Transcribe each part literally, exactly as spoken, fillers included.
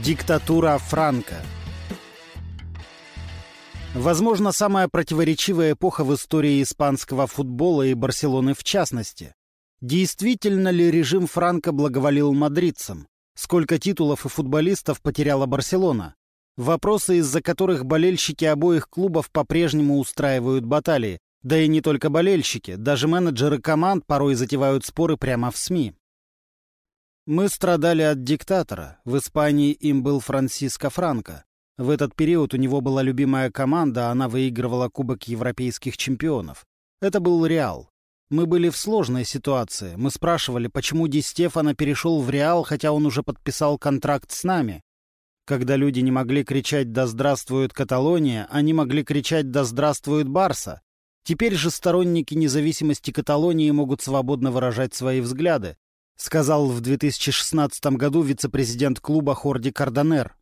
Диктатура Франко. Возможно, самая противоречивая эпоха в истории испанского футбола и Барселоны в частности. Действительно ли режим Франко благоволил мадридцам? Сколько титулов и футболистов потеряла Барселона? Вопросы, из-за которых болельщики обоих клубов по-прежнему устраивают баталии. Да и не только болельщики, даже менеджеры команд порой затевают споры прямо в СМИ. Мы страдали от диктатора. В Испании им был Франсиско Франко. В этот период у него была любимая команда, она выигрывала Кубок Европейских чемпионов. Это был Реал. Мы были в сложной ситуации. Мы спрашивали, почему Ди Стефано перешел в Реал, хотя он уже подписал контракт с нами. Когда люди не могли кричать «Да здравствует Каталония», они могли кричать «Да здравствует Барса». Теперь же сторонники независимости Каталонии могут свободно выражать свои взгляды, сказал в две тысячи шестнадцатом году вице-президент клуба Хорди Кардонер.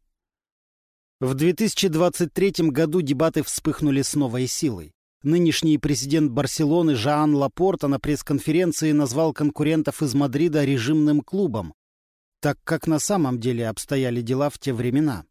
В две тысячи двадцать третьем году дебаты вспыхнули с новой силой. Нынешний президент Барселоны Жоан Лапорта на пресс-конференции назвал конкурентов из Мадрида режимным клубом, так как на самом деле обстояли дела в те времена.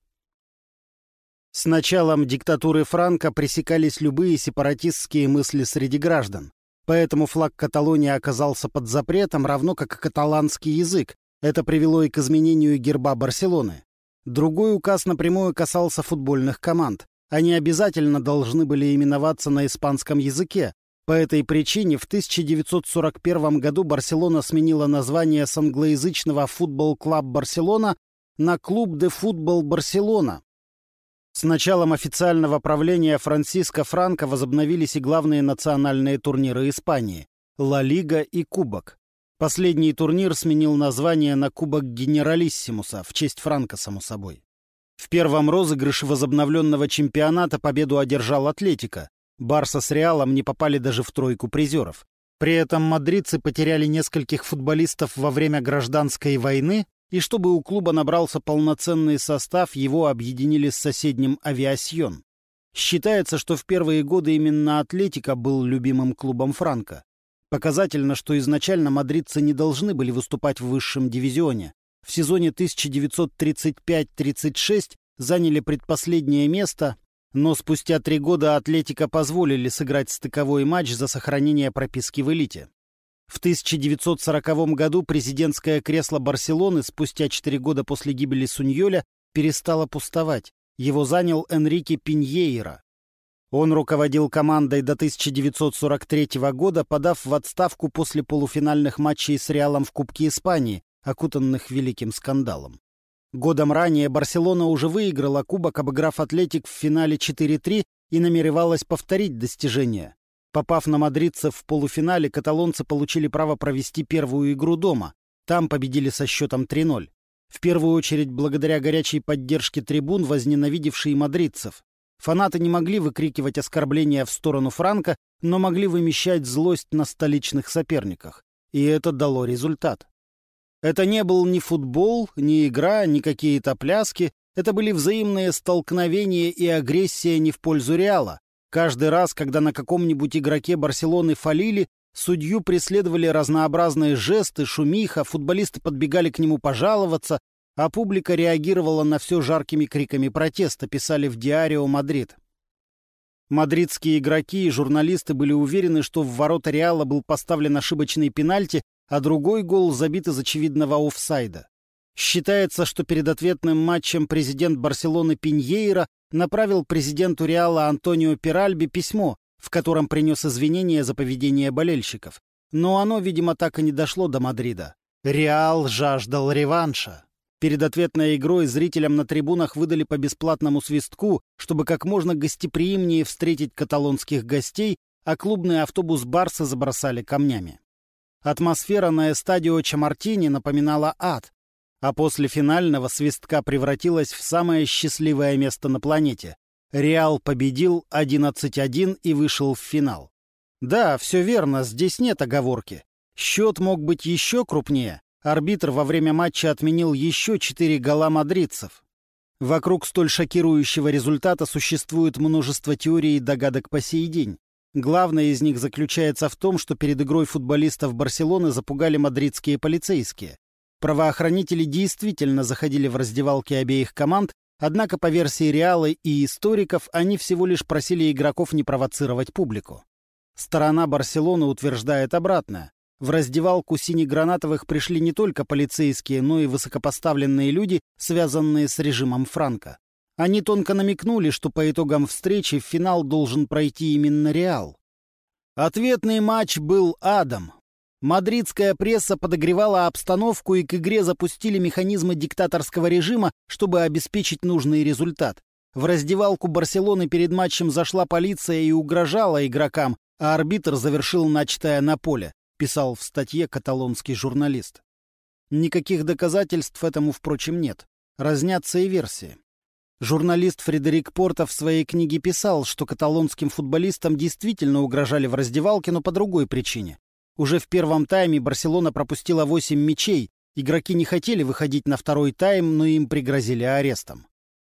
С началом диктатуры Франко пресекались любые сепаратистские мысли среди граждан. Поэтому флаг Каталонии оказался под запретом, равно как и каталанский язык. Это привело и к изменению герба Барселоны. Другой указ напрямую касался футбольных команд. Они обязательно должны были именоваться на испанском языке. По этой причине в тысяча девятьсот сорок первом году Барселона сменила название с англоязычного «Футбол Клаб Барселона» на «Клуб де Футбол Барселона». С началом официального правления Франсиско Франко возобновились и главные национальные турниры Испании – Ла Лига и Кубок. Последний турнир сменил название на Кубок Генералиссимуса, в честь Франко, само собой. В первом розыгрыше возобновленного чемпионата победу одержал Атлетико. Барса с Реалом не попали даже в тройку призеров. При этом мадридцы потеряли нескольких футболистов во время гражданской войны, и чтобы у клуба набрался полноценный состав, его объединили с соседним Авиасьон. Считается, что в первые годы именно Атлетико был любимым клубом Франко. Показательно, что изначально мадридцы не должны были выступать в высшем дивизионе. В сезоне тысяча девятьсот тридцать пять тридцать шесть заняли предпоследнее место, но спустя три года Атлетико позволили сыграть стыковой матч за сохранение прописки в элите. В тысяча девятьсот сороковом году президентское кресло Барселоны спустя четыре года после гибели Суньоля перестало пустовать. Его занял Энрике Пиньейра. Он руководил командой до тысяча девятьсот сорок третьего года, подав в отставку после полуфинальных матчей с Реалом в Кубке Испании, окутанных великим скандалом. Годом ранее Барселона уже выиграла кубок, обыграв Атлетик в финале четыре три, и намеревалась повторить достижение. Попав на мадридцев в полуфинале, каталонцы получили право провести первую игру дома. Там победили со счетом три ноль. В первую очередь благодаря горячей поддержке трибун, возненавидевшей мадридцев. Фанаты не могли выкрикивать оскорбления в сторону Франко, но могли вымещать злость на столичных соперниках. И это дало результат. Это не был ни футбол, ни игра, ни какие-то пляски. Это были взаимные столкновения и агрессия не в пользу Реала. Каждый раз, когда на каком-нибудь игроке Барселоны фалили, судью преследовали разнообразные жесты, шумиха, футболисты подбегали к нему пожаловаться, а публика реагировала на все жаркими криками протеста, писали в Диарио Мадрид. Мадридские игроки и журналисты были уверены, что в ворота Реала был поставлен ошибочный пенальти, а другой гол забит из очевидного офсайда. Считается, что перед ответным матчем президент Барселоны Пиньейра направил президенту Реала Антонио Перальби письмо, в котором принес извинения за поведение болельщиков. Но оно, видимо, так и не дошло до Мадрида. Реал жаждал реванша. Перед ответной игрой зрителям на трибунах выдали по бесплатному свистку, чтобы как можно гостеприимнее встретить каталонских гостей, а клубный автобус Барса забросали камнями. Атмосфера на эстадио Чамартини напоминала ад, а после финального свистка превратилась в самое счастливое место на планете. Реал победил одиннадцать один и вышел в финал. Да, все верно, здесь нет оговорки. Счет мог быть еще крупнее. Арбитр во время матча отменил еще четыре гола мадридцев. Вокруг столь шокирующего результата существует множество теорий и догадок по сей день. Главное из них заключается в том, что перед игрой футболистов Барселоны запугали мадридские полицейские. Правоохранители действительно заходили в раздевалки обеих команд, однако по версии Реала и историков они всего лишь просили игроков не провоцировать публику. Сторона Барселоны утверждает обратное. В раздевалку синегранатовых пришли не только полицейские, но и высокопоставленные люди, связанные с режимом Франко. Они тонко намекнули, что по итогам встречи в финал должен пройти именно Реал. Ответный матч был адом. Мадридская пресса подогревала обстановку, и к игре запустили механизмы диктаторского режима, чтобы обеспечить нужный результат. В раздевалку Барселоны перед матчем зашла полиция и угрожала игрокам, а арбитр завершил начатое на поле, писал в статье каталонский журналист. Никаких доказательств этому, впрочем, нет. Разнятся и версии. Журналист Фредерик Порто в своей книге писал, что каталонским футболистам действительно угрожали в раздевалке, но по другой причине. Уже в первом тайме Барселона пропустила восемь мячей, игроки не хотели выходить на второй тайм, но им пригрозили арестом.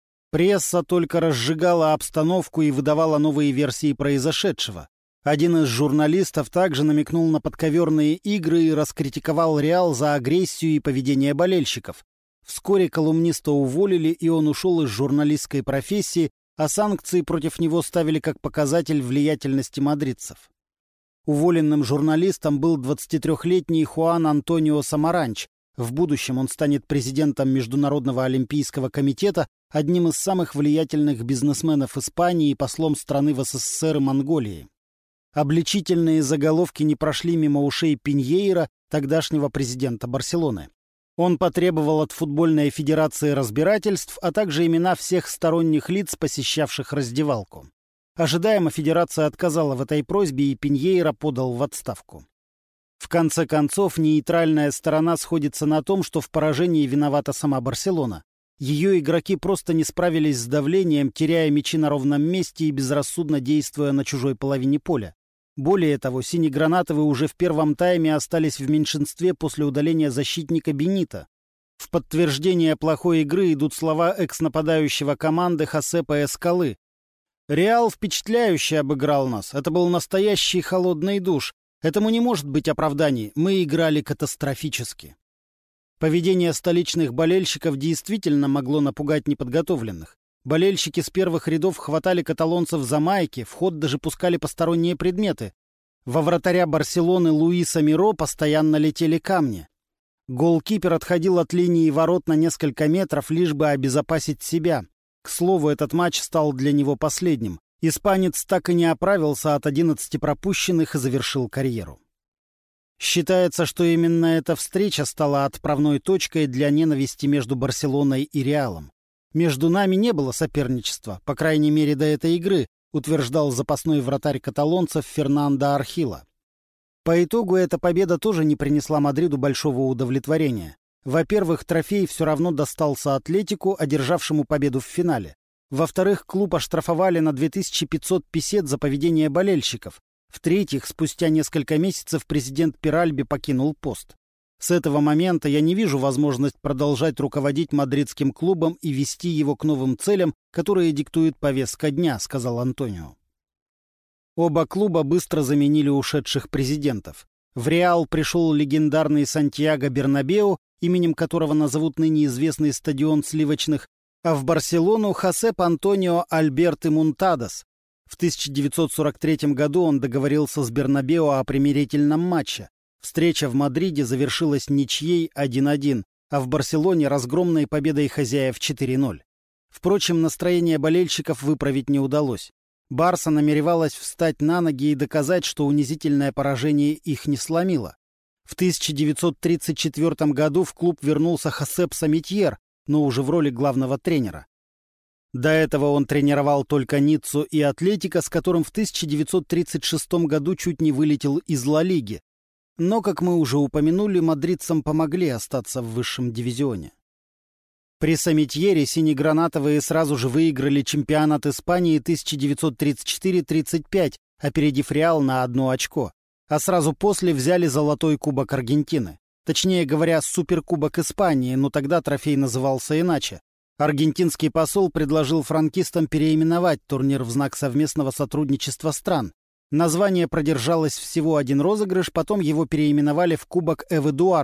Пресса только разжигала обстановку и выдавала новые версии произошедшего. Один из журналистов также намекнул на подковерные игры и раскритиковал Реал за агрессию и поведение болельщиков. Вскоре колумниста уволили, и он ушел из журналистской профессии, а санкции против него ставили как показатель влиятельности мадридцев. Уволенным журналистом был двадцатитрёхлетний Хуан Антонио Самаранч. В будущем он станет президентом Международного олимпийского комитета, одним из самых влиятельных бизнесменов Испании и послом страны в СССР и Монголии. Обличительные заголовки не прошли мимо ушей Пиньейра, тогдашнего президента Барселоны. Он потребовал от футбольной федерации разбирательств, а также имена всех сторонних лиц, посещавших раздевалку. Ожидаемо федерация отказала в этой просьбе, и Пиньейра подал в отставку. В конце концов, нейтральная сторона сходится на том, что в поражении виновата сама Барселона. Ее игроки просто не справились с давлением, теряя мячи на ровном месте и безрассудно действуя на чужой половине поля. Более того, синегранатовые уже в первом тайме остались в меньшинстве после удаления защитника Бенита. В подтверждение плохой игры идут слова экс-нападающего команды Хосепа Эскалы. «Реал впечатляюще обыграл нас. Это был настоящий холодный душ. Этому не может быть оправданий. Мы играли катастрофически». Поведение столичных болельщиков действительно могло напугать неподготовленных. Болельщики с первых рядов хватали каталонцев за майки, в ход даже пускали посторонние предметы. Во вратаря Барселоны Луиса Миро постоянно летели камни. Голкипер отходил от линии ворот на несколько метров, лишь бы обезопасить себя. К слову, этот матч стал для него последним. Испанец так и не оправился от одиннадцати пропущенных и завершил карьеру. Считается, что именно эта встреча стала отправной точкой для ненависти между Барселоной и Реалом. «Между нами не было соперничества, по крайней мере до этой игры», утверждал запасной вратарь каталонцев Фернандо Архила. По итогу эта победа тоже не принесла Мадриду большого удовлетворения. Во-первых, трофей все равно достался Атлетику, одержавшему победу в финале. Во-вторых, клуб оштрафовали на две тысячи пятьсот песет за поведение болельщиков. В-третьих, спустя несколько месяцев президент Пиральби покинул пост. С этого момента я не вижу возможность продолжать руководить мадридским клубом и вести его к новым целям, которые диктует повестка дня, сказал Антонио. Оба клуба быстро заменили ушедших президентов. В Реал пришел легендарный Сантьяго Бернабеу, именем которого назовут ныне известный стадион сливочных, а в Барселону Хосеп Антонио Альберто Мунтадос. В тысяча девятьсот сорок третьем году он договорился с Бернабеу о примирительном матче. Встреча в Мадриде завершилась ничьей один-один, а в Барселоне разгромной победой хозяев четыре ноль. Впрочем, настроение болельщиков выправить не удалось. Барса намеревалась встать на ноги и доказать, что унизительное поражение их не сломило. В тысяча девятьсот тридцать четвёртом году в клуб вернулся Хосеп Самитьер, но уже в роли главного тренера. До этого он тренировал только Ниццу и Атлетико, с которым в тысяча девятьсот тридцать шестом году чуть не вылетел из Ла Лиги. Но, как мы уже упомянули, мадридцам помогли остаться в высшем дивизионе. При Самитьере синегранатовые сразу же выиграли чемпионат Испании тысяча девятьсот тридцать четыре тридцать пять, опередив Реал на одно очко, а сразу после взяли золотой кубок Аргентины. Точнее говоря, суперкубок Испании, но тогда трофей назывался иначе. Аргентинский посол предложил франкистам переименовать турнир в знак совместного сотрудничества стран. Название продержалось всего один розыгрыш, потом его переименовали в Кубок Эвы Дуарте,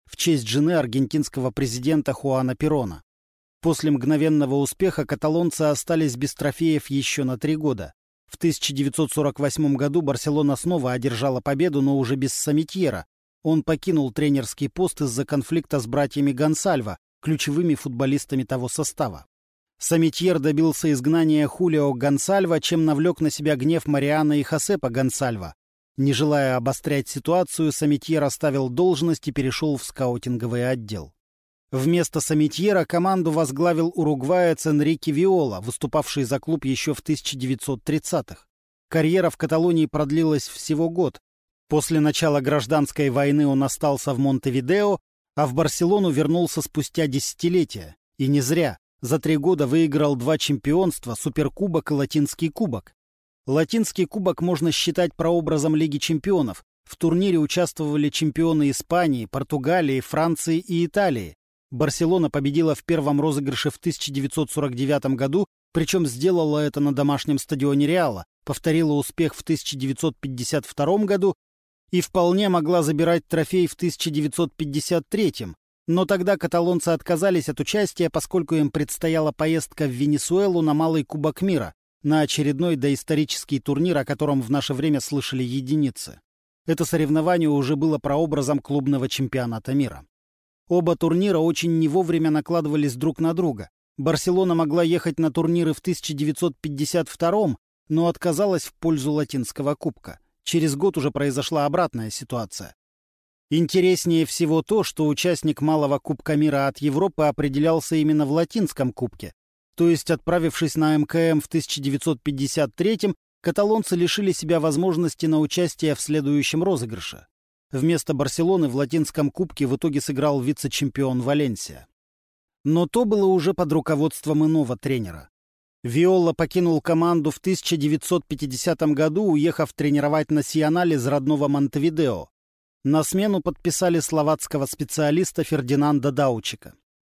в честь жены аргентинского президента Хуана Перона. После мгновенного успеха каталонцы остались без трофеев еще на три года. В тысяча девятьсот сорок восьмом году Барселона снова одержала победу, но уже без Самитьера. Он покинул тренерский пост из-за конфликта с братьями Гонсальво, ключевыми футболистами того состава. Самитьер добился изгнания Хулио Гонсальво, чем навлек на себя гнев Мариано и Хосепа Гонсальво. Не желая обострять ситуацию, Самитьер оставил должность и перешел в скаутинговый отдел. Вместо Самитьера команду возглавил уругваец Энрике Виола, выступавший за клуб еще в тысяча девятьсот тридцатых. Карьера в Каталонии продлилась всего год. После начала гражданской войны он остался в Монтевидео, а в Барселону вернулся спустя десятилетия. И не зря. За три года выиграл два чемпионства, Суперкубок и Латинский кубок. Латинский кубок можно считать прообразом Лиги чемпионов. В турнире участвовали чемпионы Испании, Португалии, Франции и Италии. Барселона победила в первом розыгрыше в тысяча девятьсот сорок девятом году, причем сделала это на домашнем стадионе Реала, повторила успех в тысяча девятьсот пятьдесят втором году и вполне могла забирать трофей в тысяча девятьсот пятьдесят третьем. Но тогда каталонцы отказались от участия, поскольку им предстояла поездка в Венесуэлу на Малый Кубок мира, на очередной доисторический турнир, о котором в наше время слышали единицы. Это соревнование уже было прообразом клубного чемпионата мира. Оба турнира очень не вовремя накладывались друг на друга. Барселона могла ехать на турниры в тысяча девятьсот пятьдесят втором, но отказалась в пользу Латинского кубка. Через год уже произошла обратная ситуация. Интереснее всего то, что участник Малого Кубка мира от Европы определялся именно в Латинском кубке. То есть, отправившись на эм ка эм в тысяча девятьсот пятьдесят третьем, каталонцы лишили себя возможности на участие в следующем розыгрыше. Вместо Барселоны в Латинском кубке в итоге сыграл вице-чемпион Валенсия. Но то было уже под руководством иного тренера. Виола покинул команду в тысяча девятьсот пятидесятом году, уехав тренировать Насьональ из родного Монтевидео. На смену подписали словацкого специалиста Фердинанда Даучика.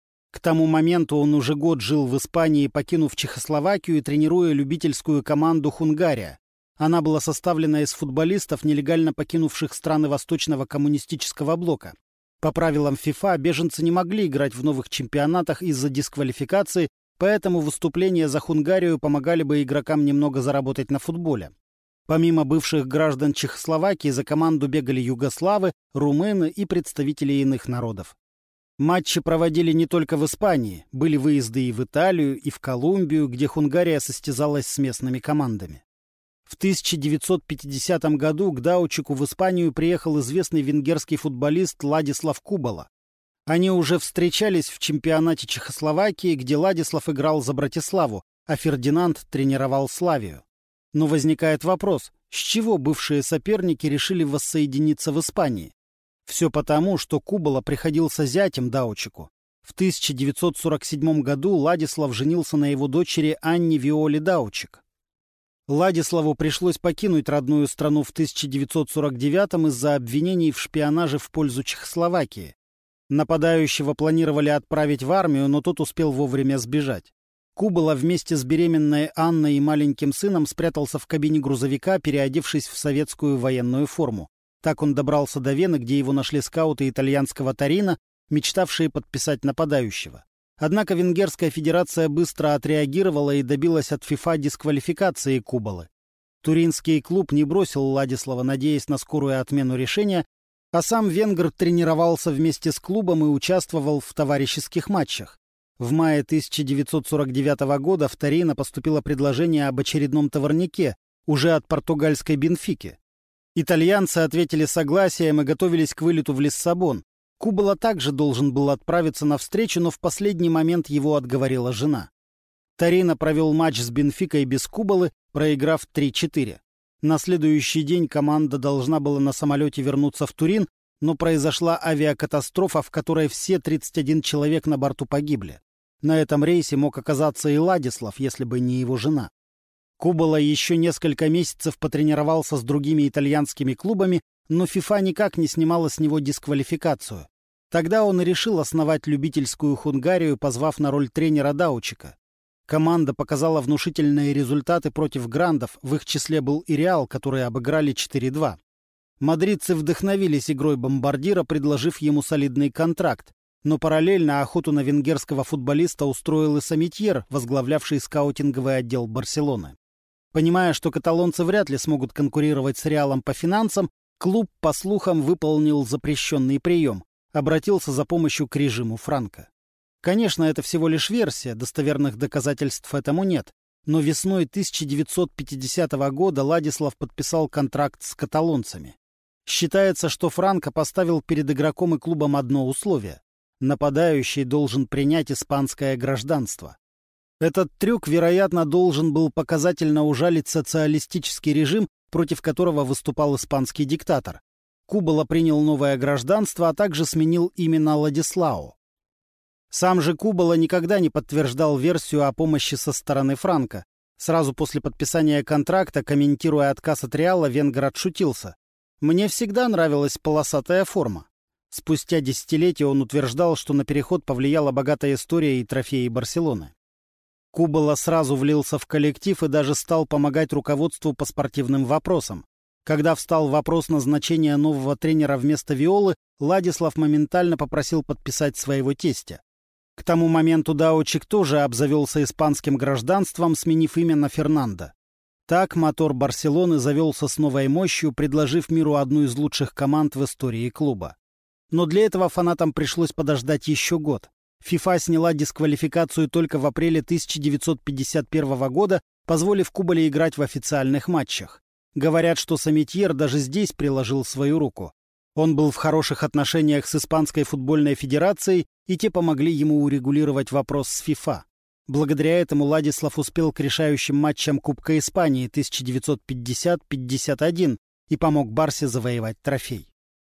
К тому моменту он уже год жил в Испании, покинув Чехословакию и тренируя любительскую команду «Хунгария». Она была составлена из футболистов, нелегально покинувших страны Восточного коммунистического блока. По правилам ФИФА беженцы не могли играть в новых чемпионатах из-за дисквалификации, поэтому выступления за Хунгарию помогали бы игрокам немного заработать на футболе. Помимо бывших граждан Чехословакии за команду бегали югославы, румыны и представители иных народов. Матчи проводили не только в Испании, были выезды и в Италию, и в Колумбию, где Хунгария состязалась с местными командами. В тысяча девятьсот пятидесятом году к Даучику в Испанию приехал известный венгерский футболист Ладислав Кубала. Они уже встречались в чемпионате Чехословакии, где Ладислав играл за Братиславу, а Фердинанд тренировал Славию. Но возникает вопрос, с чего бывшие соперники решили воссоединиться в Испании? Все потому, что Кубала приходился зятем Даучику. В тысяча девятьсот сорок седьмом году Ладислав женился на его дочери Анне Виоле Даучик. Ладиславу пришлось покинуть родную страну в тысяча девятьсот сорок девятом из-за обвинений в шпионаже в пользу Чехословакии. Нападающего планировали отправить в армию, но тот успел вовремя сбежать. Кубала вместе с беременной Анной и маленьким сыном спрятался в кабине грузовика, переодевшись в советскую военную форму. Так он добрался до Вены, где его нашли скауты итальянского Торино, мечтавшие подписать нападающего. Однако Венгерская федерация быстро отреагировала и добилась от ФИФА дисквалификации Кубалы. Туринский клуб не бросил Ладислава, надеясь на скорую отмену решения, а сам венгр тренировался вместе с клубом и участвовал в товарищеских матчах. В мае тысяча девятьсот сорок девятого года в Торино поступило предложение об очередном товарняке, уже от португальской Бенфики. Итальянцы ответили согласием и готовились к вылету в Лиссабон. Кубала также должен был отправиться навстречу, но в последний момент его отговорила жена. Торино провел матч с Бенфикой без Кубалы, проиграв три-четыре. На следующий день команда должна была на самолете вернуться в Турин, но произошла авиакатастрофа, в которой все тридцать один человек на борту погибли. На этом рейсе мог оказаться и Ладислав, если бы не его жена. Кубала еще несколько месяцев потренировался с другими итальянскими клубами, но ФИФА никак не снимала с него дисквалификацию. Тогда он и решил основать любительскую Хунгарию, позвав на роль тренера Даучика. Команда показала внушительные результаты против грандов, в их числе был и Реал, которые обыграли четыре-два. Мадридцы вдохновились игрой бомбардира, предложив ему солидный контракт, но параллельно охоту на венгерского футболиста устроил и Самитьер, возглавлявший скаутинговый отдел Барселоны. Понимая, что каталонцы вряд ли смогут конкурировать с Реалом по финансам, клуб, по слухам, выполнил запрещенный прием, обратился за помощью к режиму Франко. Конечно, это всего лишь версия, достоверных доказательств этому нет, но весной тысяча девятьсот пятидесятого года Ладислав подписал контракт с каталонцами. Считается, что Франко поставил перед игроком и клубом одно условие: нападающий должен принять испанское гражданство. Этот трюк, вероятно, должен был показательно ужалить социалистический режим, против которого выступал испанский диктатор. Кубала принял новое гражданство, а также сменил имя на Ладислао. Сам же Кубала никогда не подтверждал версию о помощи со стороны Франко. Сразу после подписания контракта, комментируя отказ от Реала, венгер отшутился: «Мне всегда нравилась полосатая форма». Спустя десятилетия он утверждал, что на переход повлияла богатая история и трофеи Барселоны. Кубала сразу влился в коллектив и даже стал помогать руководству по спортивным вопросам. Когда встал вопрос назначения нового тренера вместо Виолы, Ладислав моментально попросил подписать своего тестя. К тому моменту Даучик тоже обзавелся испанским гражданством, сменив имя на Фернандо. Так мотор Барселоны завелся с новой мощью, предложив миру одну из лучших команд в истории клуба. Но для этого фанатам пришлось подождать еще год. ФИФА сняла дисквалификацию только в апреле тысяча девятьсот пятьдесят первого года, позволив Кубале играть в официальных матчах. Говорят, что Самитьер даже здесь приложил свою руку. Он был в хороших отношениях с Испанской футбольной федерацией, и те помогли ему урегулировать вопрос с ФИФА. Благодаря этому Ладислав успел к решающим матчам Кубка Испании тысяча девятьсот пятьдесят — пятьдесят один и помог Барсе завоевать трофей.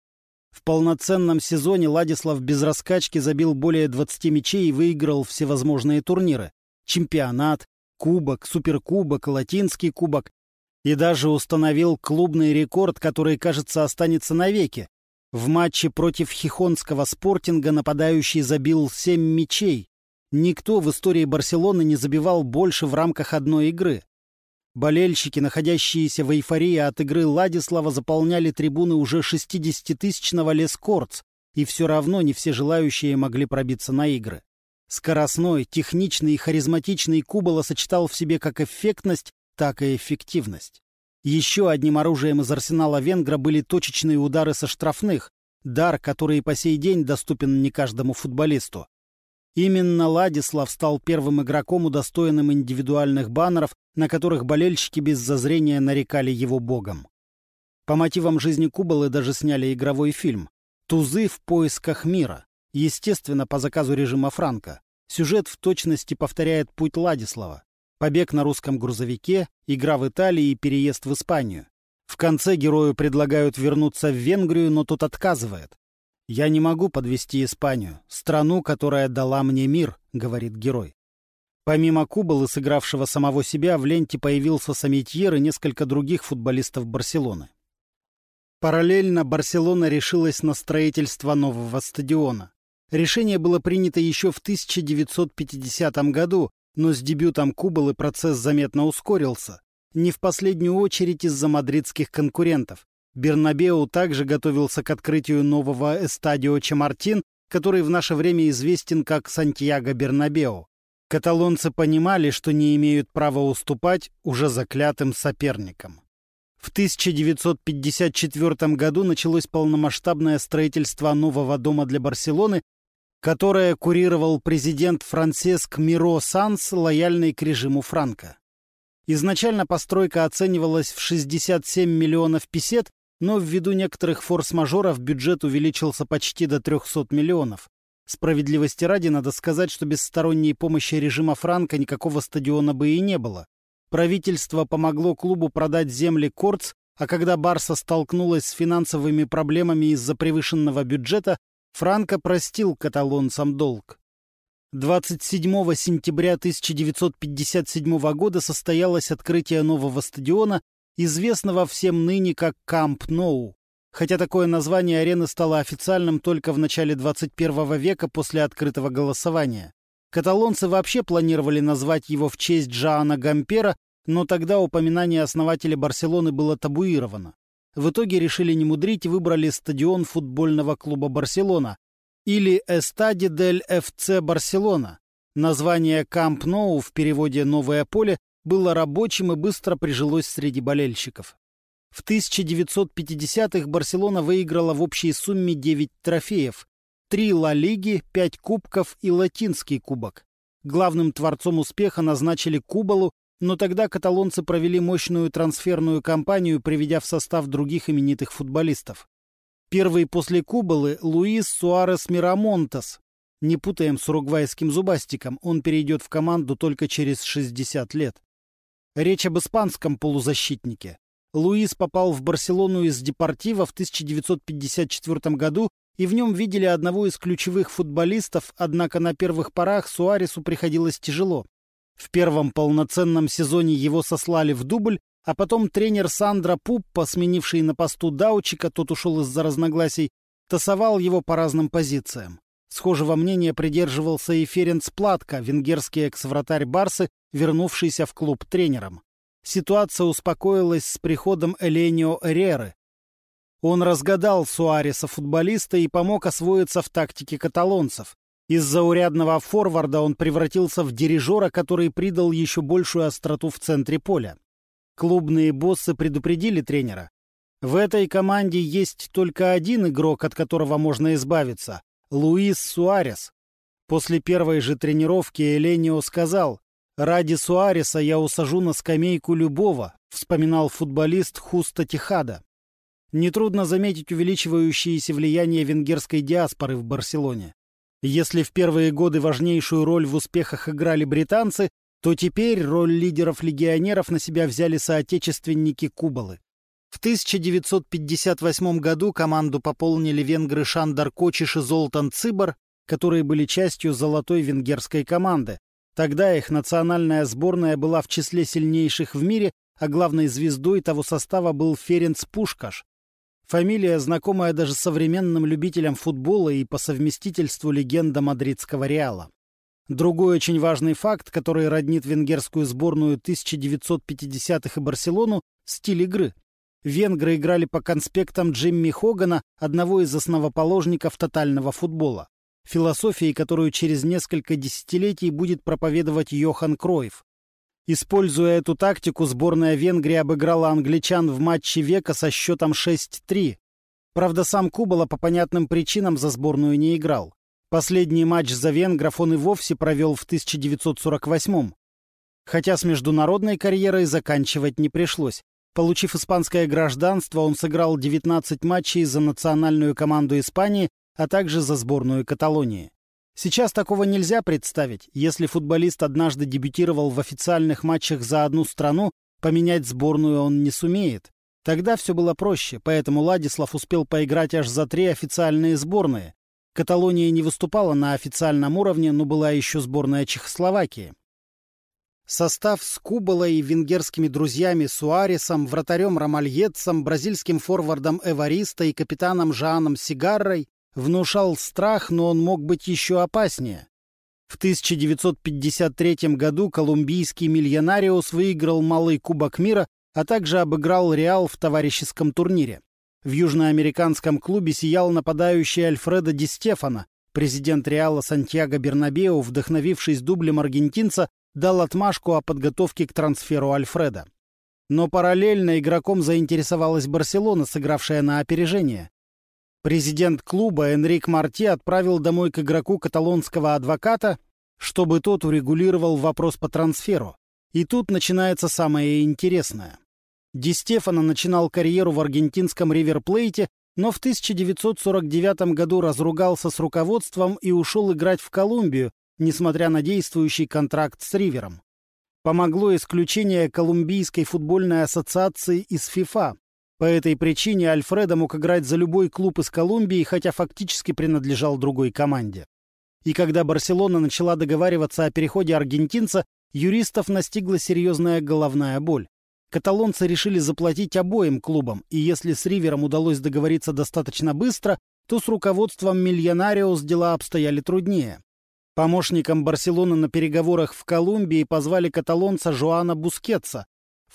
В полноценном сезоне Ладислав без раскачки забил более двадцати мячей и выиграл всевозможные турниры: чемпионат, кубок, суперкубок, латинский кубок, и даже установил клубный рекорд, который, кажется, останется навеки. В матче против хихонского Спортинга нападающий забил семь мячей. Никто в истории Барселоны не забивал больше в рамках одной игры. Болельщики, находящиеся в эйфории от игры Ладислава, заполняли трибуны уже шестидесятитысячного Лес Кортс, и все равно не все желающие могли пробиться на игры. Скоростной, техничный и харизматичный Кубала сочетал в себе как эффектность, так и эффективность. Еще одним оружием из арсенала венгра были точечные удары со штрафных, дар, который и по сей день доступен не каждому футболисту. Именно Ладислав стал первым игроком, удостоенным индивидуальных баннеров, на которых болельщики без зазрения нарекали его богом. По мотивам жизни Кубалы даже сняли игровой фильм «Тузы в поисках мира», естественно, по заказу режима Франко. Сюжет в точности повторяет путь Ладислава: побег на русском грузовике, игра в Италии и переезд в Испанию. В конце герою предлагают вернуться в Венгрию, но тот отказывает. «Я не могу подвести Испанию, страну, которая дала мне мир», — говорит герой. Помимо Кубалы, сыгравшего самого себя, в ленте появился Самитьер и несколько других футболистов Барселоны. Параллельно Барселона решилась на строительство нового стадиона. Решение было принято еще в тысяча девятьсот пятидесятом году, но с дебютом Кубалы процесс заметно ускорился. Не в последнюю очередь из-за мадридских конкурентов. Бернабеу также готовился к открытию нового Эстадио Чамартин, который в наше время известен как Сантьяго Бернабеу. Каталонцы понимали, что не имеют права уступать уже заклятым соперникам. В тысяча девятьсот пятьдесят четвёртом году началось полномасштабное строительство нового дома для Барселоны, которое курировал президент Франсеск Миро Санс, лояльный к режиму Франко. Изначально постройка оценивалась в шестьдесят семь миллионов песет, но ввиду некоторых форс-мажоров бюджет увеличился почти до трехсот миллионов. Справедливости ради надо сказать, что без сторонней помощи режима Франко никакого стадиона бы и не было. Правительство помогло клубу продать земли Кортс, а когда Барса столкнулась с финансовыми проблемами из-за превышенного бюджета, Франко простил каталонцам долг. двадцать седьмого сентября тысяча девятьсот пятьдесят седьмого года состоялось открытие нового стадиона, известного всем ныне как Камп Ноу, хотя такое название арены стало официальным только в начале двадцать первого века после открытого голосования. Каталонцы вообще планировали назвать его в честь Жоана Гампера, но тогда упоминание основателя Барселоны было табуировано. в итоге решили не мудрить и выбрали стадион футбольного клуба «Барселона» или «Эстади дель эф си Барселона». Название «Камп Ноу» в переводе «Новое поле» было рабочим и быстро прижилось среди болельщиков. В тысяча девятьсот пятидесятых Барселона выиграла в общей сумме девять трофеев, три Ла Лиги, пять кубков и Латинский кубок. Главным творцом успеха назначили Кубалу, но тогда каталонцы провели мощную трансферную кампанию, приведя в состав других именитых футболистов. Первый после Кубалы — Луис Суарес Мирамонтес. Не путаем с уругвайским зубастиком, он перейдет в команду только через шестьдесят лет. Речь об испанском полузащитнике. Луис попал в Барселону из Депортива в тысяча девятьсот пятьдесят четвёртом году, и в нем видели одного из ключевых футболистов, однако на первых порах Суаресу приходилось тяжело. В первом полноценном сезоне его сослали в дубль, а потом тренер Сандро Пуппа, сменивший на посту Даучика, тот ушел из-за разногласий, тасовал его по разным позициям. Схожего мнения придерживался и Ференц Платко, венгерский экс-вратарь Барсы, вернувшийся в клуб тренером. Ситуация успокоилась с приходом Эленио Эрреры. Он разгадал Суареса футболиста и помог освоиться в тактике каталонцев. Из заурядного форварда он превратился в дирижера, который придал еще большую остроту в центре поля. Клубные боссы предупредили тренера. В этой команде есть только один игрок, от которого можно избавиться — Луис Суарес. После первой же тренировки Эленио сказал: «Ради Суареса я усажу на скамейку любого», — вспоминал футболист Хусто Техада. Нетрудно заметить увеличивающееся влияние венгерской диаспоры в Барселоне. Если в первые годы важнейшую роль в успехах играли британцы, то теперь роль лидеров-легионеров на себя взяли соотечественники Кубалы. В тысяча девятьсот пятьдесят восьмом году команду пополнили венгры Шандар Кочиш и Золтан Цибар, которые были частью золотой венгерской команды. Тогда их национальная сборная была в числе сильнейших в мире, а главной звездой того состава был Ференц Пушкаш. Фамилия, знакомая даже современным любителям футбола и по совместительству легенда мадридского Реала. Другой очень важный факт, который роднит венгерскую сборную тысяча девятьсот пятидесятых и Барселону — стиль игры. Венгры играли по конспектам Джимми Хогана, одного из основоположников тотального футбола, философии, которую через несколько десятилетий будет проповедовать Йохан Кройф. Используя эту тактику, сборная Венгрии обыграла англичан в матче века со счетом шесть три. Правда, сам Кубала по понятным причинам за сборную не играл. Последний матч за венгров он и вовсе провел в тысяча девятьсот сорок восьмом. Хотя с международной карьерой заканчивать не пришлось. Получив испанское гражданство, он сыграл девятнадцать матчей за национальную команду Испании, а также за сборную Каталонии. Сейчас такого нельзя представить. Если футболист однажды дебютировал в официальных матчах за одну страну, поменять сборную он не сумеет. Тогда все было проще, поэтому Ладислав успел поиграть аж за три официальные сборные. Каталония не выступала на официальном уровне, но была еще сборная Чехословакии. Состав с Кубалой и венгерскими друзьями Суаресом, вратарем Ромальетцем, бразильским форвардом Эваристо и капитаном Жааном Сигаррой внушал страх, но он мог быть еще опаснее. В тысяча девятьсот пятьдесят третьем году колумбийский Миллонариус выиграл Малый Кубок мира, а также обыграл Реал в товарищеском турнире. В южноамериканском клубе сиял нападающий Альфредо Ди Стефано. Президент Реала Сантьяго Бернабеу, вдохновившись дублем аргентинца, дал отмашку о подготовке к трансферу Альфреда. Но параллельно игроком заинтересовалась Барселона, сыгравшая на опережение. Президент клуба Энрик Марти отправил домой к игроку каталонского адвоката, чтобы тот урегулировал вопрос по трансферу. И тут начинается самое интересное. Ди Стефано начинал карьеру в аргентинском Ривер Плейте, но в тысяча девятьсот сорок девятом году разругался с руководством и ушел играть в Колумбию, несмотря на действующий контракт с Ривером. Помогло исключение Колумбийской футбольной ассоциации из ФИФА. По этой причине Альфредо мог играть за любой клуб из Колумбии, хотя фактически принадлежал другой команде. И когда Барселона начала договариваться о переходе аргентинца, юристов настигла серьезная головная боль. Каталонцы решили заплатить обоим клубам, и если с Ривером удалось договориться достаточно быстро, то с руководством Миллонариус дела обстояли труднее. Помощником Барселоны на переговорах в Колумбии позвали каталонца Жоана Бускетса.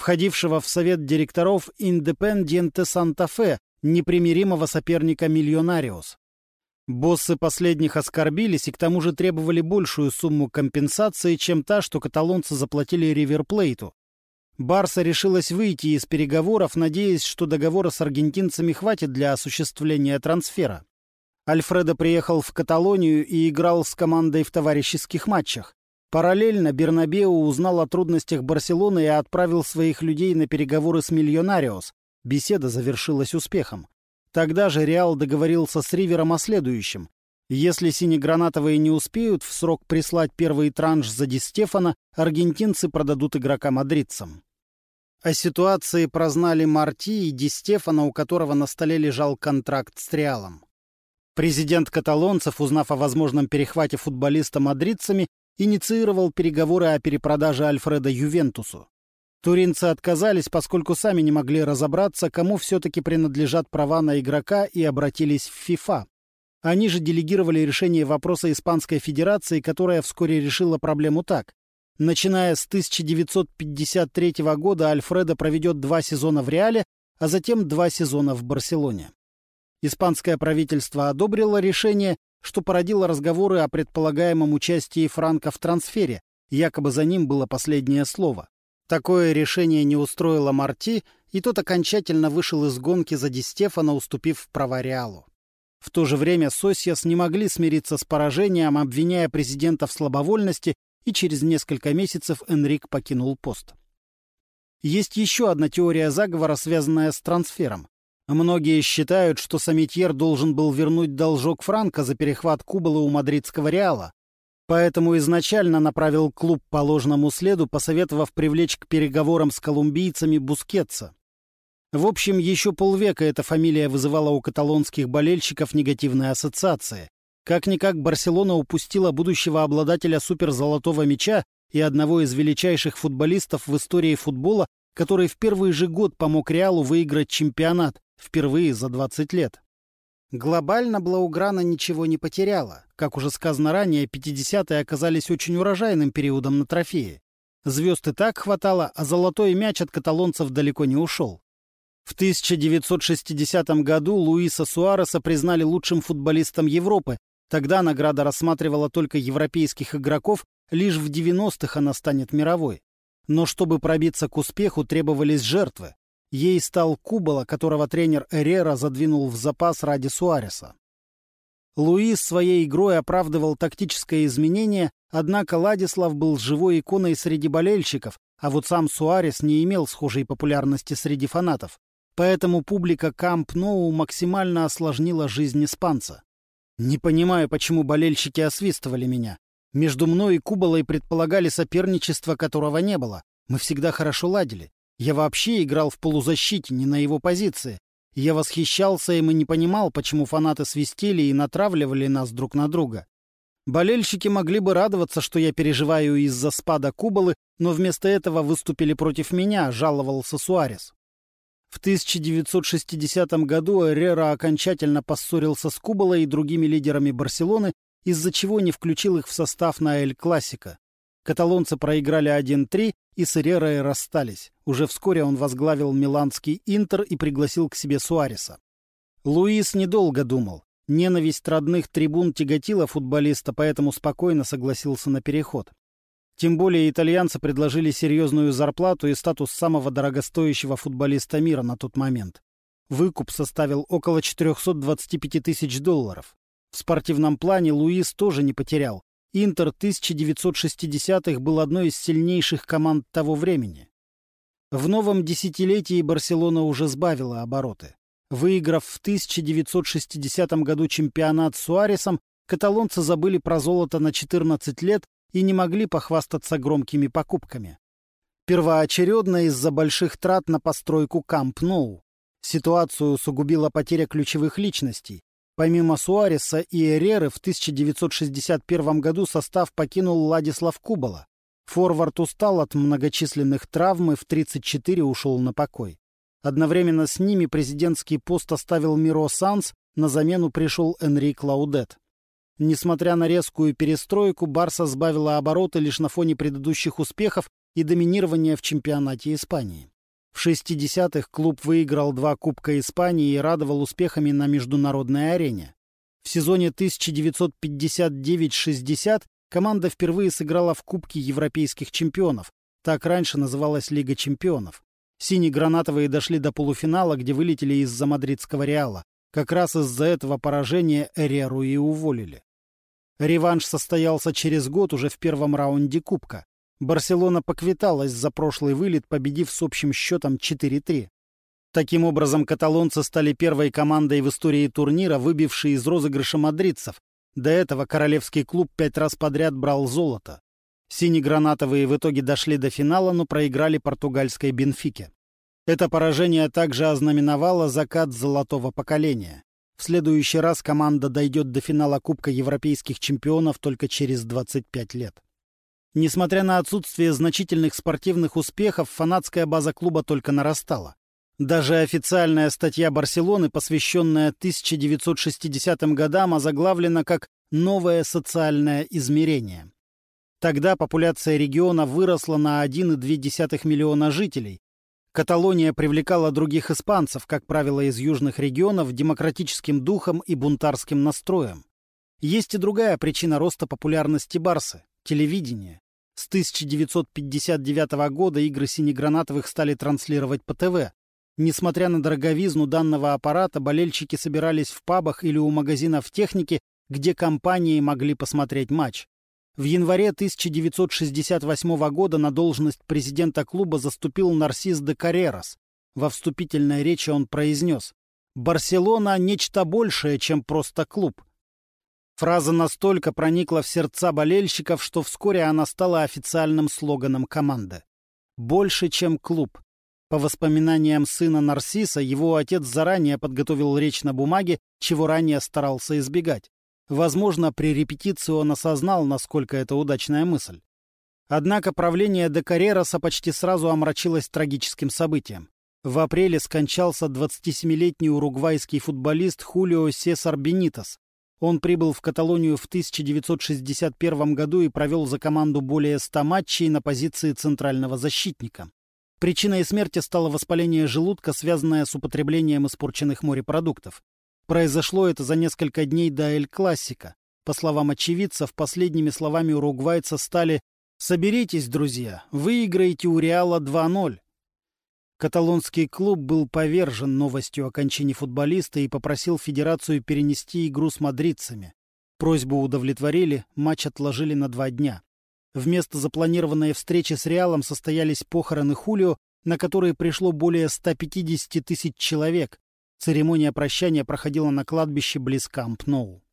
входившего в совет директоров Индепендиенте Санта-Фе, непримиримого соперника Миллионариос. Боссы последних оскорбились и к тому же требовали большую сумму компенсации, чем та, что каталонцы заплатили Ривер Плейту. Барса решилась выйти из переговоров, надеясь, что договора с аргентинцами хватит для осуществления трансфера. Альфредо приехал в Каталонию и играл с командой в товарищеских матчах. Параллельно Бернабеу узнал о трудностях Барселоны и отправил своих людей на переговоры с Миллионариос. Беседа завершилась успехом. Тогда же Реал договорился с Ривером о следующем. Если синегранатовые не успеют в срок прислать первый транш за Ди Стефано, аргентинцы продадут игрока мадридцам. О ситуации прознали Марти и Ди Стефано, у которого на столе лежал контракт с Реалом. Президент каталонцев, узнав о возможном перехвате футболиста мадридцами, инициировал переговоры о перепродаже Альфредо Ювентусу. Туринцы отказались, поскольку сами не могли разобраться, кому все-таки принадлежат права на игрока, и обратились в ФИФА. Они же делегировали решение вопроса Испанской Федерации, которая вскоре решила проблему так. Начиная с тысяча девятьсот пятьдесят третьего года Альфредо проведет два сезона в Реале, а затем два сезона в Барселоне. Испанское правительство одобрило решение, что породило разговоры о предполагаемом участии Франко в трансфере, якобы за ним было последнее слово. Такое решение не устроило Марти, и тот окончательно вышел из гонки за Ди Стефано, уступив права Реалу. В то же время Сосьяс не могли смириться с поражением, обвиняя президента в слабовольности, и через несколько месяцев Энрик покинул пост. Есть еще одна теория заговора, связанная с трансфером. Многие считают, что Самитьер должен был вернуть должок Франко за перехват Кубала у мадридского Реала. Поэтому изначально направил клуб по ложному следу, посоветовав привлечь к переговорам с колумбийцами Бускетса. В общем, еще полвека эта фамилия вызывала у каталонских болельщиков негативные ассоциации. Как-никак Барселона упустила будущего обладателя суперзолотого мяча и одного из величайших футболистов в истории футбола, который в первый же год помог Реалу выиграть чемпионат, впервые за двадцать лет. Глобально Блауграна ничего не потеряла. Как уже сказано ранее, пятидесятые оказались очень урожайным периодом на трофеи. Звезд и так хватало, а золотой мяч от каталонцев далеко не ушел. В тысяча девятьсот шестидесятом году Луиса Суареса признали лучшим футболистом Европы. Тогда награда рассматривала только европейских игроков, лишь в девяностых она станет мировой. Но чтобы пробиться к успеху, требовались жертвы. Ей стал Кубала, которого тренер Эррера задвинул в запас ради Суареса. Луис своей игрой оправдывал тактическое изменение, однако Ладислав был живой иконой среди болельщиков, а вот сам Суарес не имел схожей популярности среди фанатов. Поэтому публика Камп Ноу максимально осложнила жизнь испанца. Не понимаю, почему болельщики освистывали меня. Между мной и Кубалой предполагали соперничество, которого не было. Мы всегда хорошо ладили. Я вообще играл в полузащите, не на его позиции. Я восхищался им и не понимал, почему фанаты свистели и натравливали нас друг на друга. Болельщики могли бы радоваться, что я переживаю из-за спада Кубалы, но вместо этого выступили против меня, жаловался Суарес. В тысяча девятьсот шестидесятом году Эррера окончательно поссорился с Кубалой и другими лидерами Барселоны, из-за чего не включил их в состав на Эль-Классико. Каталонцы проиграли один-три и с Эррерой расстались. Уже вскоре он возглавил миланский Интер и пригласил к себе Суареса. Луис недолго думал. Ненависть родных трибун тяготила футболиста, поэтому спокойно согласился на переход. Тем более итальянцы предложили серьезную зарплату и статус самого дорогостоящего футболиста мира на тот момент. Выкуп составил около четыреста двадцать пять тысяч долларов. В спортивном плане Луис тоже не потерял. Интер тысяча девятьсот шестидесятых был одной из сильнейших команд того времени. В новом десятилетии Барселона уже сбавила обороты. Выиграв в тысяча девятьсот шестидесятом году чемпионат с Суаресом, каталонцы забыли про золото на четырнадцать лет и не могли похвастаться громкими покупками. Первоочередно из-за больших трат на постройку Камп Ноу. Ситуацию усугубила потеря ключевых личностей. Помимо Суареса и Эрреры в тысяча девятьсот шестьдесят первом году состав покинул Ладислав Кубала. Форвард устал от многочисленных травм и в тридцать четыре ушел на покой. Одновременно с ними президентский пост оставил Миро Санс, на замену пришел Энрик Лаудет. Несмотря на резкую перестройку, Барса сбавила обороты лишь на фоне предыдущих успехов и доминирования в чемпионате Испании. В шестидесятых клуб выиграл два Кубка Испании и радовал успехами на международной арене. В сезоне тысяча девятьсот пятьдесят девять шестьдесят команда впервые сыграла в Кубке европейских чемпионов. Так раньше называлась Лига чемпионов. Сине-гранатовые дошли до полуфинала, где вылетели из-за мадридского Реала. Как раз из-за этого поражения Эреру и уволили. Реванш состоялся через год уже в первом раунде Кубка. Барселона поквиталась за прошлый вылет, победив с общим счетом четыре три. Таким образом, каталонцы стали первой командой в истории турнира, выбившей из розыгрыша мадридцев. До этого королевский клуб пять раз подряд брал золото. Сине-гранатовые в итоге дошли до финала, но проиграли португальской Бенфике. Это поражение также ознаменовало закат золотого поколения. В следующий раз команда дойдет до финала Кубка европейских чемпионов только через двадцать пять лет. Несмотря на отсутствие значительных спортивных успехов, фанатская база клуба только нарастала. Даже официальная статья Барселоны, посвященная тысяча девятьсот шестидесятым годам, озаглавлена как «Новое социальное измерение». Тогда популяция региона выросла на один целых две десятых миллиона жителей. Каталония привлекала других испанцев, как правило, из южных регионов, демократическим духом и бунтарским настроем. Есть и другая причина роста популярности Барсы – телевидение. С тысяча девятьсот пятьдесят девятого года игры синегранатовых стали транслировать по ТВ. Несмотря на дороговизну данного аппарата, болельщики собирались в пабах или у магазинов техники, где компании могли посмотреть матч. В январе тысяча девятьсот шестьдесят восьмого года на должность президента клуба заступил Нарсис де Каррерас. Во вступительной речи он произнес: «Барселона – нечто большее, чем просто клуб». Фраза настолько проникла в сердца болельщиков, что вскоре она стала официальным слоганом команды. «Больше, чем клуб». По воспоминаниям сына Нарсиса, его отец заранее подготовил речь на бумаге, чего ранее старался избегать. Возможно, при репетиции он осознал, насколько это удачная мысль. Однако правление де Каррераса почти сразу омрачилось трагическим событием. В апреле скончался двадцатисемилетний уругвайский футболист Хулио Сесар Бенитес. Он прибыл в Каталонию в тысяча девятьсот шестьдесят первом году и провел за команду более ста матчей на позиции центрального защитника. Причиной смерти стало воспаление желудка, связанное с употреблением испорченных морепродуктов. Произошло это за несколько дней до Эль-Классико. По словам очевидцев, последними словами уругвайца стали «Соберитесь, друзья, выиграете у Реала два ноль». Каталонский клуб был повержен новостью о кончине футболиста и попросил федерацию перенести игру с мадридцами. Просьбу удовлетворили, матч отложили на два дня. Вместо запланированной встречи с Реалом состоялись похороны Хулио, на которые пришло более ста пятидесяти тысяч человек. Церемония прощания проходила на кладбище близ Камп Ноу.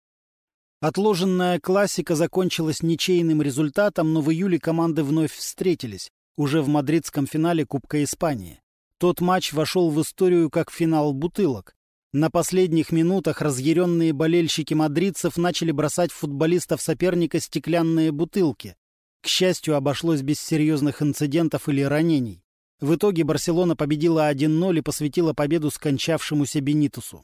Отложенная классика закончилась ничейным результатом, но в июле команды вновь встретились, уже в мадридском финале Кубка Испании. Тот матч вошел в историю как финал бутылок. На последних минутах разъяренные болельщики мадридцев начали бросать в футболистов соперника стеклянные бутылки. К счастью, обошлось без серьезных инцидентов или ранений. В итоге Барселона победила один ноль и посвятила победу скончавшемуся Бенитесу.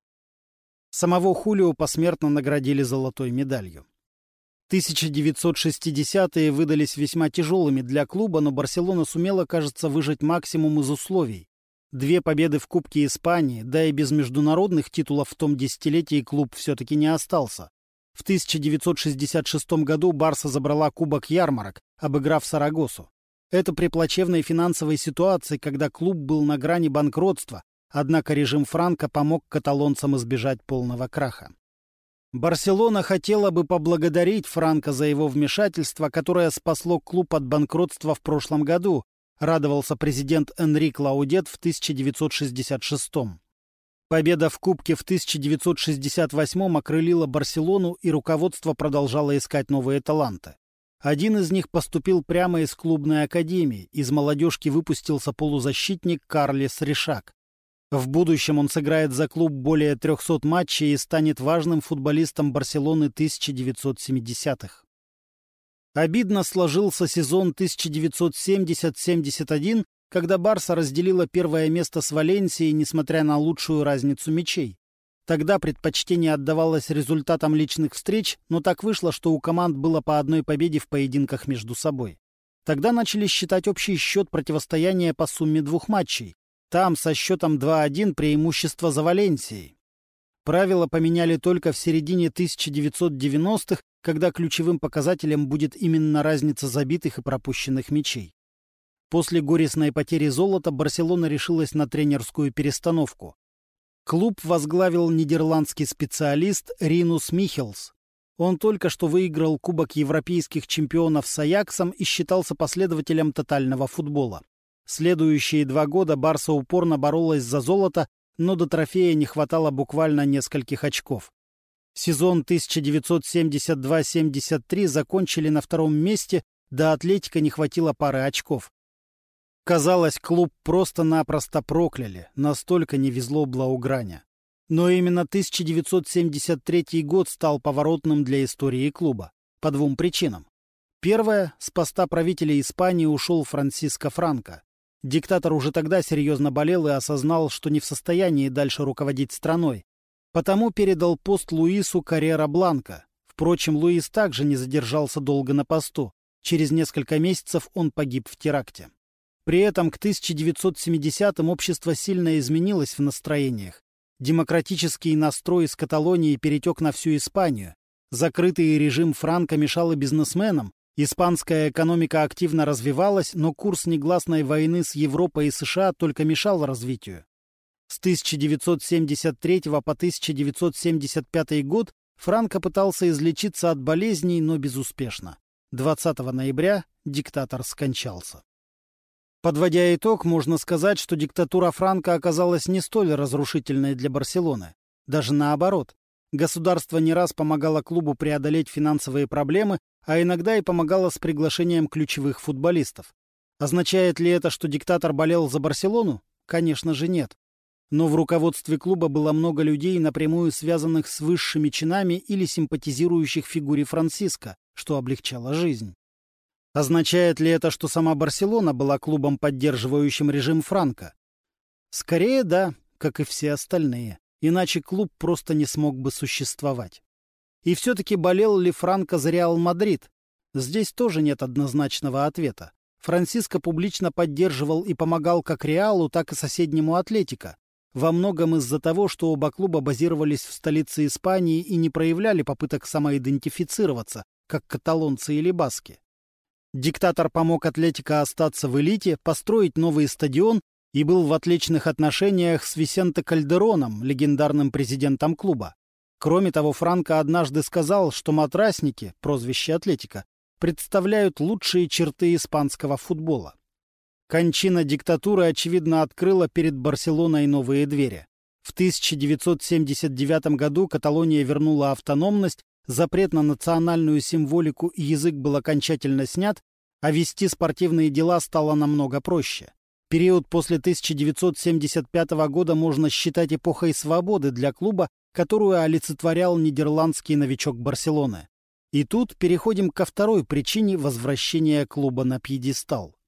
Самого Хулио посмертно наградили золотой медалью. тысяча девятьсот шестидесятые выдались весьма тяжелыми для клуба, но Барселона сумела, кажется, выжать максимум из условий. Две победы в Кубке Испании, да и без международных титулов в том десятилетии клуб все-таки не остался. В тысяча девятьсот шестьдесят шестом году Барса забрала Кубок Ярмарок, обыграв Сарагосу. Это при плачевной финансовой ситуации, когда клуб был на грани банкротства, однако режим Франко помог каталонцам избежать полного краха. Барселона хотела бы поблагодарить Франко за его вмешательство, которое спасло клуб от банкротства в прошлом году, радовался президент Энрик Лаудет в тысяча девятьсот шестьдесят шестом. Победа в Кубке в тысяча девятьсот шестьдесят восьмом окрылила Барселону, и руководство продолжало искать новые таланты. Один из них поступил прямо из клубной академии, из молодежки выпустился полузащитник Карлес Ришак. В будущем он сыграет за клуб более трехсот матчей и станет важным футболистом Барселоны тысяча девятьсот семидесятых. Обидно сложился сезон тысяча девятьсот семьдесят — семьдесят один, когда Барса разделила первое место с Валенсией, несмотря на лучшую разницу мячей. Тогда предпочтение отдавалось результатам личных встреч, но так вышло, что у команд было по одной победе в поединках между собой. Тогда начали считать общий счет противостояния по сумме двух матчей. Там со счетом два-один преимущество за Валенсией. Правила поменяли только в середине тысяча девятьсот девяностых, когда ключевым показателем будет именно разница забитых и пропущенных мячей. После горестной потери золота Барселона решилась на тренерскую перестановку. Клуб возглавил нидерландский специалист Ринус Михелс. Он только что выиграл Кубок европейских чемпионов с Аяксом и считался последователем тотального футбола. Следующие два года Барса упорно боролась за золото, но до трофея не хватало буквально нескольких очков. Сезон тысяча девятьсот семьдесят два семьдесят три закончили на втором месте, до Атлетико не хватило пары очков. Казалось, клуб просто-напросто прокляли, настолько не везло Блауграня. Но именно тысяча девятьсот семьдесят третий год стал поворотным для истории клуба. По двум причинам. Первая — с поста правителя Испании ушел Франсиско Франко. Диктатор уже тогда серьезно болел и осознал, что не в состоянии дальше руководить страной. Потому передал пост Луису Каррера Бланко. Впрочем, Луис также не задержался долго на посту. Через несколько месяцев он погиб в теракте. При этом к тысяча девятьсот семидесятым общество сильно изменилось в настроениях. Демократический настрой из Каталонии перетек на всю Испанию. Закрытый режим Франко мешал и бизнесменам. Испанская экономика активно развивалась, но курс негласной войны с Европой и США только мешал развитию. С тысяча девятьсот семьдесят третьего по тысяча девятьсот семьдесят пятый год Франко пытался излечиться от болезней, но безуспешно. двадцатого ноября диктатор скончался. Подводя итог, можно сказать, что диктатура Франко оказалась не столь разрушительной для Барселоны. Даже наоборот. Государство не раз помогало клубу преодолеть финансовые проблемы, а иногда и помогало с приглашением ключевых футболистов. Означает ли это, что диктатор болел за Барселону? Конечно же нет. Но в руководстве клуба было много людей, напрямую связанных с высшими чинами или симпатизирующих фигуре Франсиско, что облегчало жизнь. Означает ли это, что сама Барселона была клубом, поддерживающим режим Франко? Скорее да, как и все остальные. Иначе клуб просто не смог бы существовать. И все-таки болел ли Франко за Реал Мадрид? Здесь тоже нет однозначного ответа. Франсиско публично поддерживал и помогал как Реалу, так и соседнему Атлетико. Во многом из-за того, что оба клуба базировались в столице Испании и не проявляли попыток самоидентифицироваться, как каталонцы или баски. Диктатор помог Атлетико остаться в элите, построить новый стадион и был в отличных отношениях с Висенте Кальдероном, легендарным президентом клуба. Кроме того, Франко однажды сказал, что матрасники, прозвище Атлетико, представляют лучшие черты испанского футбола. Кончина диктатуры, очевидно, открыла перед Барселоной новые двери. В тысяча девятьсот семьдесят девятом году Каталония вернула автономность, запрет на национальную символику и язык был окончательно снят, а вести спортивные дела стало намного проще. Период после тысяча девятьсот семьдесят пятого года можно считать эпохой свободы для клуба, которую олицетворял нидерландский новичок Барселоны. И тут переходим ко второй причине возвращения клуба на пьедестал.